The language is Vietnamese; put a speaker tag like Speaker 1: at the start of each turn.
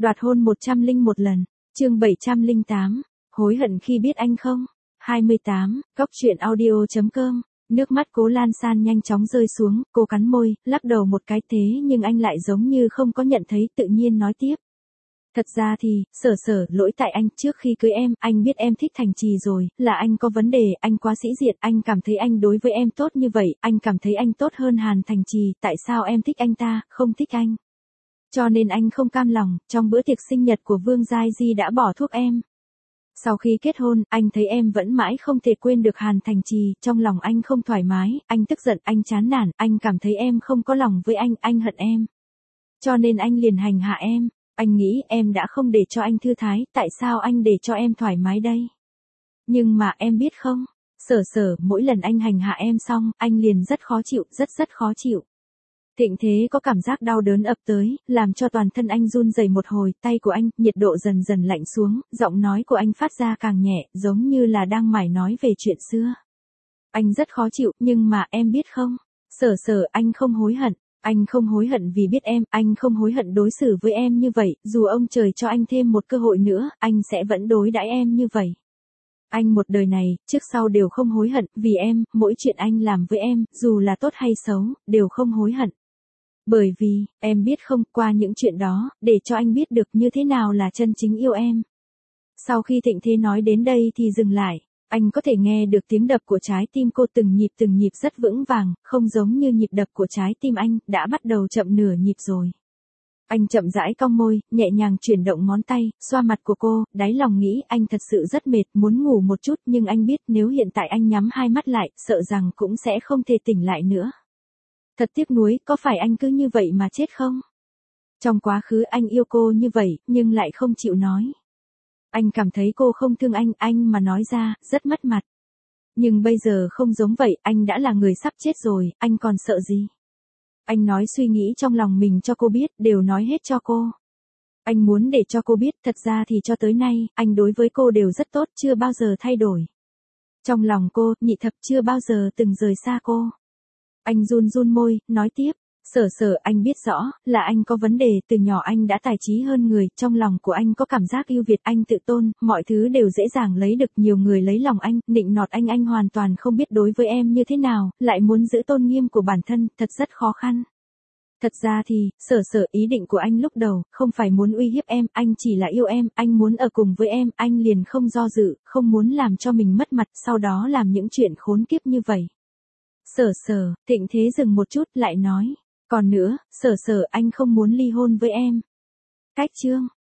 Speaker 1: Đoạt hôn 101 lần. Chương 708. Hối hận khi biết anh không? 28. Cóc truyện audio.com. Nước mắt Cố Lan San nhanh chóng rơi xuống, cô cắn môi, lắc đầu một cái, thế nhưng anh lại giống như không có nhận thấy, tự nhiên nói tiếp. Thật ra thì, Sở, lỗi tại anh, trước khi cưới em, anh biết em thích Thành Trì rồi, là anh có vấn đề, anh quá sĩ diện, anh cảm thấy anh đối với em tốt như vậy, anh cảm thấy anh tốt hơn Hàn Thành Trì, tại sao em thích anh ta, không thích anh? Cho nên anh không cam lòng, trong bữa tiệc sinh nhật của Vương Giai Di đã bỏ thuốc em. Sau khi kết hôn, anh thấy em vẫn mãi không thể quên được Hàn Thành Trì, trong lòng anh không thoải mái, anh tức giận, anh chán nản, anh cảm thấy em không có lòng với anh hận em. Cho nên anh liền hành hạ em, anh nghĩ em đã không để cho anh thư thái, tại sao anh để cho em thoải mái đây? Nhưng mà em biết không, Sở, mỗi lần anh hành hạ em xong, anh liền rất khó chịu, rất khó chịu. Thịnh Thế có cảm giác đau đớn ập tới, làm cho toàn thân anh run rẩy một hồi, tay của anh, nhiệt độ dần dần lạnh xuống, giọng nói của anh phát ra càng nhẹ, giống như là đang mải nói về chuyện xưa. Anh rất khó chịu, nhưng mà em biết không, Sở, anh không hối hận. Anh không hối hận vì biết em, anh không hối hận đối xử với em như vậy, dù ông trời cho anh thêm một cơ hội nữa, anh sẽ vẫn đối đãi em như vậy. Anh một đời này, trước sau đều không hối hận, vì em, mỗi chuyện anh làm với em, dù là tốt hay xấu, đều không hối hận. Bởi vì, em biết không, qua những chuyện đó, để cho anh biết được như thế nào là chân chính yêu em. Sau khi Thịnh Thế nói đến đây thì dừng lại. Anh có thể nghe được tiếng đập của trái tim cô từng nhịp rất vững vàng, không giống như nhịp đập của trái tim anh, đã bắt đầu chậm nửa nhịp rồi. Anh chậm rãi cong môi, nhẹ nhàng chuyển động ngón tay, xoa mặt của cô, đáy lòng nghĩ anh thật sự rất mệt, muốn ngủ một chút, nhưng anh biết nếu hiện tại anh nhắm hai mắt lại, sợ rằng cũng sẽ không thể tỉnh lại nữa. Thật tiếc nuối, có phải anh cứ như vậy mà chết không? Trong quá khứ anh yêu cô như vậy, nhưng lại không chịu nói. Anh cảm thấy cô không thương anh mà nói ra, rất mất mặt. Nhưng bây giờ không giống vậy, anh đã là người sắp chết rồi, anh còn sợ gì? Anh nói suy nghĩ trong lòng mình cho cô biết, đều nói hết cho cô. Anh muốn để cho cô biết, thật ra thì cho tới nay, anh đối với cô đều rất tốt, chưa bao giờ thay đổi. Trong lòng cô, nhị thập chưa bao giờ từng rời xa cô. Anh run môi, nói tiếp. Sở, anh biết rõ, là anh có vấn đề, từ nhỏ anh đã tài trí hơn người, trong lòng của anh có cảm giác ưu việt, anh tự tôn, mọi thứ đều dễ dàng lấy được, nhiều người lấy lòng anh, nịnh nọt anh hoàn toàn không biết đối với em như thế nào, lại muốn giữ tôn nghiêm của bản thân, thật rất khó khăn. Thật ra thì, Sở, ý định của anh lúc đầu, không phải muốn uy hiếp em, anh chỉ là yêu em, anh muốn ở cùng với em, anh liền không do dự, không muốn làm cho mình mất mặt, sau đó làm những chuyện khốn kiếp như vậy. Sở, Thịnh Thế dừng một chút, lại nói. Còn nữa, Sở, anh không muốn ly hôn với em. Cách chương.